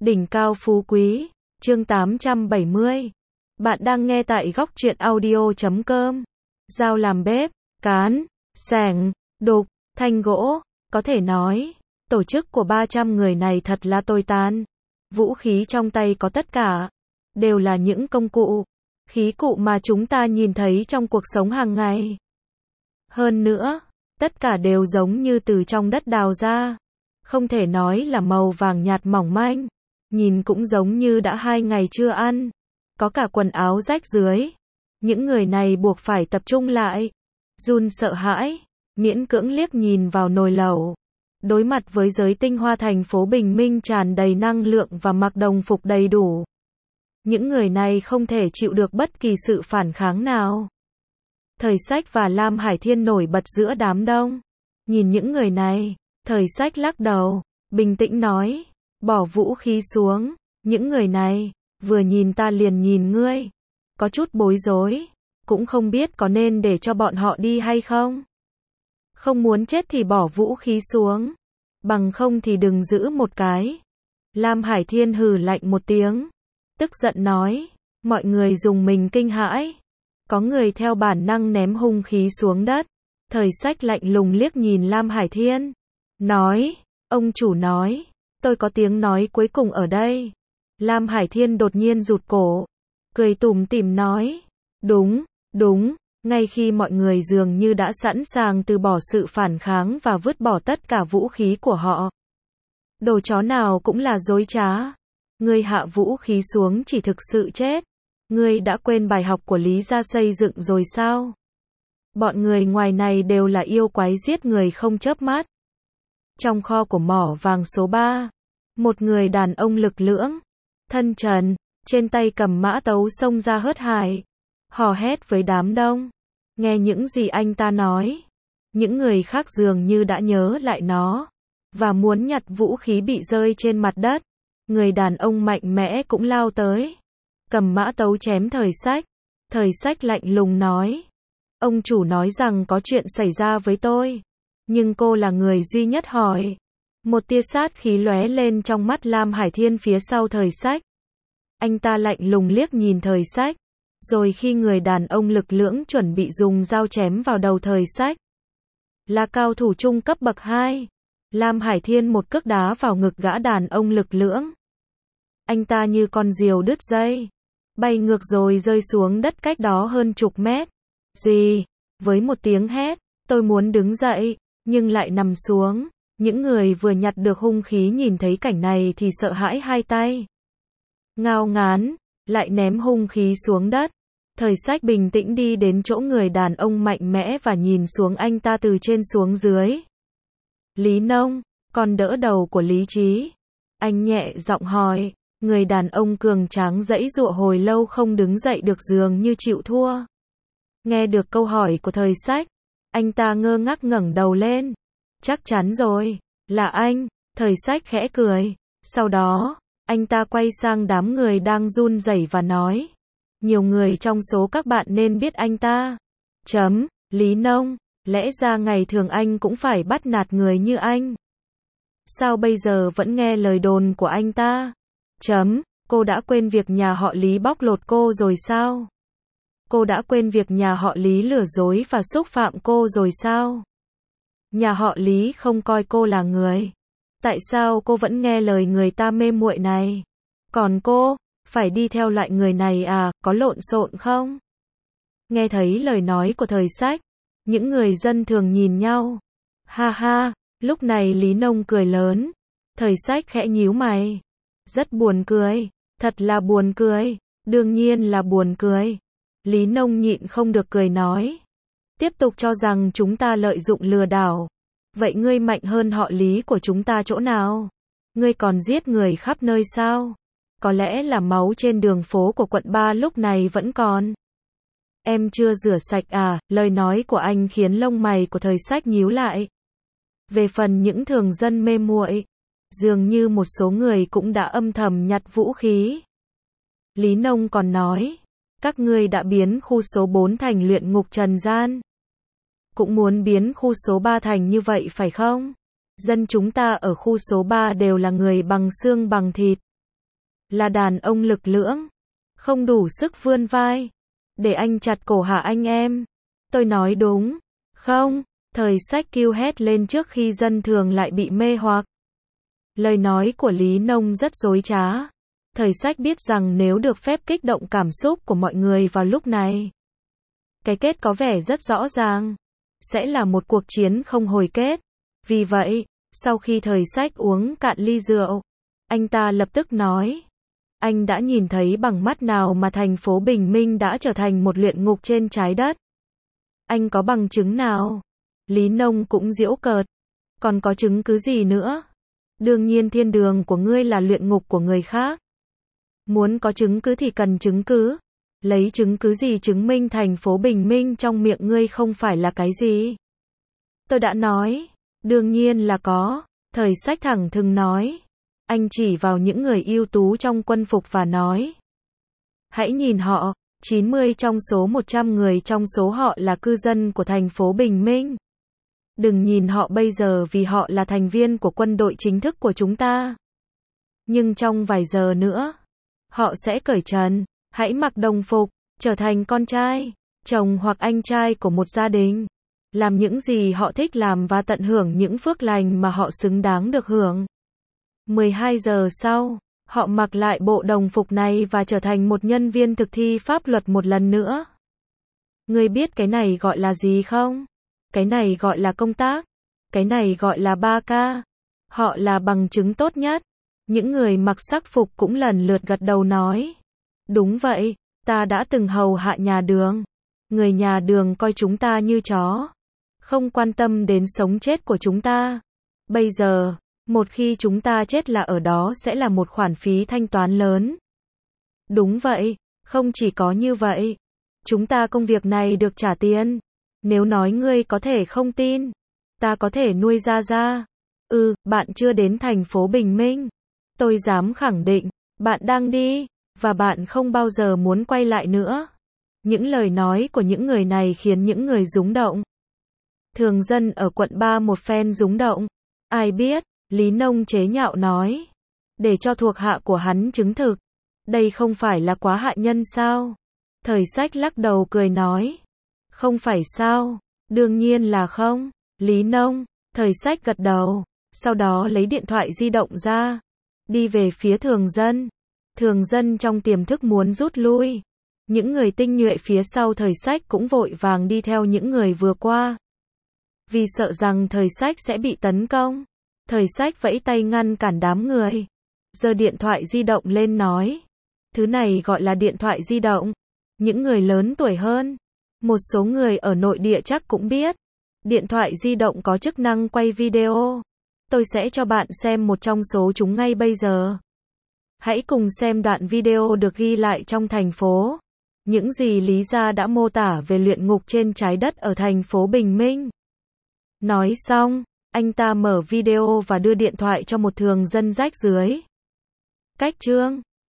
Đỉnh cao phú quý, chương 870. Bạn đang nghe tại góc truyện audio.com. Dao làm bếp, cán, xẻng, đục, thanh gỗ, có thể nói, tổ chức của 300 người này thật là tồi tàn. Vũ khí trong tay có tất cả, đều là những công cụ, khí cụ mà chúng ta nhìn thấy trong cuộc sống hàng ngày. Hơn nữa, tất cả đều giống như từ trong đất đào ra, không thể nói là màu vàng nhạt mỏng manh, nhìn cũng giống như đã 2 ngày chưa ăn, có cả quần áo rách rưới. Những người này buộc phải tập trung lại, run sợ hãi, miễn cưỡng liếc nhìn vào nồi lẩu. Đối mặt với giới tinh hoa thành phố bình minh tràn đầy năng lượng và mặc đồng phục đầy đủ, những người này không thể chịu được bất kỳ sự phản kháng nào. Thời Sách và Lam Hải Thiên nổi bật giữa đám đông. Nhìn những người này, Thời Sách lắc đầu, bình tĩnh nói, bỏ vũ khí xuống. Những người này, vừa nhìn ta liền nhìn ngươi. Có chút bối rối, cũng không biết có nên để cho bọn họ đi hay không. Không muốn chết thì bỏ vũ khí xuống, bằng không thì đừng giữ một cái. Lam Hải Thiên hừ lạnh một tiếng, tức giận nói, mọi người dùng mình kinh hãi. Có người theo bản năng ném hung khí xuống đất. Thời Sách lạnh lùng liếc nhìn Lam Hải Thiên, nói, ông chủ nói, tôi có tiếng nói cuối cùng ở đây. Lam Hải Thiên đột nhiên rụt cổ, cười tủm tỉm nói, đúng, ngay khi mọi người dường như đã sẵn sàng từ bỏ sự phản kháng và vứt bỏ tất cả vũ khí của họ. Đồ chó nào cũng là dối trá. Ngươi hạ vũ khí xuống chỉ thực sự chết. Ngươi đã quên bài học của Lý Gia xây dựng rồi sao? Bọn người ngoài này đều là yêu quái giết người không chớp mắt. Trong kho của mỏ vàng số 3, một người đàn ông lực lưỡng, thân trần, trên tay cầm mã tấu xông ra hớt hải, hò hét với đám đông. Nghe những gì anh ta nói, những người khác dường như đã nhớ lại nó, và muốn nhặt vũ khí bị rơi trên mặt đất. Người đàn ông mạnh mẽ cũng lao tới, cầm mã tấu chém Thời Sách. Thời Sách lạnh lùng nói, ông chủ nói rằng có chuyện xảy ra với tôi, nhưng cô là người duy nhất hỏi. Một tia sát khí lóe lên trong mắt Lam Hải Thiên phía sau Thời Sách. Anh ta lạnh lùng liếc nhìn Thời Sách, rồi khi người đàn ông lực lưỡng chuẩn bị dùng dao chém vào đầu Thời Sách. Là cao thủ trung cấp bậc 2. Lam Hải Thiên một cước đá vào ngực gã đàn ông lực lưỡng. Anh ta như con diều đứt dây, bay ngược rồi rơi xuống đất cách đó hơn chục mét. Gì? Với một tiếng hét, tôi muốn đứng dậy, nhưng lại nằm xuống. Những người vừa nhặt được hung khí nhìn thấy cảnh này thì sợ hãi hai tay ngao ngán, lại ném hung khí xuống đất. Thời Sách bình tĩnh đi đến chỗ người đàn ông mạnh mẽ và nhìn xuống anh ta từ trên xuống dưới. Lý Nông, còn đỡ đầu của Lý Trí. Anh nhẹ giọng hỏi. Người đàn ông cường tráng giãy giụa hồi lâu không đứng dậy được dường như chịu thua. Nghe được câu hỏi của Thời Sách, anh ta ngơ ngác ngẩng đầu lên. Chắc chắn rồi, là anh. Thời Sách khẽ cười. Sau đó, anh ta quay sang đám người đang run rẩy và nói, nhiều người trong số các bạn nên biết anh ta. Lý Nông, lẽ ra ngày thường anh cũng phải bắt nạt người như anh. Sao bây giờ vẫn nghe lời đồn của anh ta? Cô đã quên việc nhà họ Lý bóc lột cô rồi sao? Cô đã quên việc nhà họ Lý lừa dối và xúc phạm cô rồi sao? Nhà họ Lý không coi cô là người. Tại sao cô vẫn nghe lời người ta mê muội này? Còn cô, phải đi theo loại người này à, có lộn xộn không? Nghe thấy lời nói của Thời Sách, những người dân thường nhìn nhau. Ha ha, lúc này Lý Nông cười lớn. Thời Sách khẽ nhíu mày. Rất buồn cười, thật là buồn cười, đương nhiên là buồn cười. Lý Nông nhịn không được cười nói. Tiếp tục cho rằng chúng ta lợi dụng lừa đảo. Vậy ngươi mạnh hơn họ Lý của chúng ta chỗ nào? Ngươi còn giết người khắp nơi sao? Có lẽ là máu trên đường phố của quận 3 lúc này vẫn còn. Em chưa rửa sạch à? Lời nói của anh khiến lông mày của Thời Sách nhíu lại. Về phần những thường dân mê muội, dường như một số người cũng đã âm thầm nhặt vũ khí. Lý Nông còn nói, các ngươi đã biến khu số 4 thành luyện ngục trần gian. Cũng muốn biến khu số 3 thành như vậy phải không? Dân chúng ta ở khu số 3 đều là người bằng xương bằng thịt. là đàn ông lực lưỡng, không đủ sức vươn vai, để anh chặt cổ hả anh em? Tôi nói đúng, không? Thời sách kêu hét lên trước khi dân thường lại bị mê hoặc. Lời nói của Lý Nông rất dối trá. Thời sách biết rằng nếu được phép kích động cảm xúc của mọi người vào lúc này, cái kết có vẻ rất rõ ràng, sẽ là một cuộc chiến không hồi kết. Vì vậy, sau khi thời sách uống cạn ly rượu, anh ta lập tức nói, anh đã nhìn thấy bằng mắt nào mà thành phố Bình Minh đã trở thành một luyện ngục trên trái đất? Anh có bằng chứng nào? Lý Nông cũng giễu cợt, còn có chứng cứ gì nữa? Đương nhiên thiên đường của ngươi là luyện ngục của người khác. Muốn có chứng cứ thì cần chứng cứ. Lấy chứng cứ gì chứng minh thành phố Bình Minh trong miệng ngươi không phải là cái gì? Tôi đã nói, đương nhiên là có. Thời sách thẳng thừng nói. Anh chỉ vào những người ưu tú trong quân phục và nói, hãy nhìn họ, 90 trong số 100 người trong số họ là cư dân của thành phố Bình Minh. Đừng nhìn họ bây giờ vì họ là thành viên của quân đội chính thức của chúng ta. Nhưng trong vài giờ nữa, họ sẽ cởi trần, hãy mặc đồng phục, trở thành con trai, chồng hoặc anh trai của một gia đình. Làm những gì họ thích làm và tận hưởng những phước lành mà họ xứng đáng được hưởng. 12 giờ sau, họ mặc lại bộ đồng phục này và trở thành một nhân viên thực thi pháp luật một lần nữa. Ngươi biết cái này gọi là gì không? Cái này gọi là công tác. Cái này gọi là 3K. Họ là bằng chứng tốt nhất. Những người mặc sắc phục cũng lần lượt gật đầu nói. Đúng vậy, ta đã từng hầu hạ nhà đường. Người nhà đường coi chúng ta như chó. Không quan tâm đến sống chết của chúng ta. Bây giờ, một khi chúng ta chết là ở đó sẽ là một khoản phí thanh toán lớn. Đúng vậy, không chỉ có như vậy. Chúng ta công việc này được trả tiền. Nếu nói ngươi có thể không tin, ta có thể nuôi ra. Bạn chưa đến thành phố Bình Minh. Tôi dám khẳng định, bạn đang đi, và bạn không bao giờ muốn quay lại nữa. Những lời nói của những người này khiến những người rúng động. Thường dân ở quận 3 một phen rúng động. Ai biết, Lý Nông chế nhạo nói. Để cho thuộc hạ của hắn chứng thực. Đây không phải là quá hạ nhân sao? Thời sách lắc đầu cười nói. Không phải sao? Đương nhiên là không. Lý Nông, thời sách gật đầu. Sau đó lấy điện thoại di động ra. Đi về phía thường dân. Thường dân trong tiềm thức muốn rút lui. Những người tinh nhuệ phía sau thời sách cũng vội vàng đi theo những người vừa qua. Vì sợ rằng thời sách sẽ bị tấn công. Thời sách vẫy tay ngăn cản đám người. Giơ điện thoại di động lên nói. Thứ này gọi là điện thoại di động. Những người lớn tuổi hơn, một số người ở nội địa chắc cũng biết. Điện thoại di động có chức năng quay video. Tôi sẽ cho bạn xem một trong số chúng ngay bây giờ. Hãy cùng xem đoạn video được ghi lại trong thành phố. Những gì Lý Gia đã mô tả về luyện ngục trên trái đất ở thành phố Bình Minh. Nói xong, anh ta mở video và đưa điện thoại cho một thường dân rách rưới. Cách chương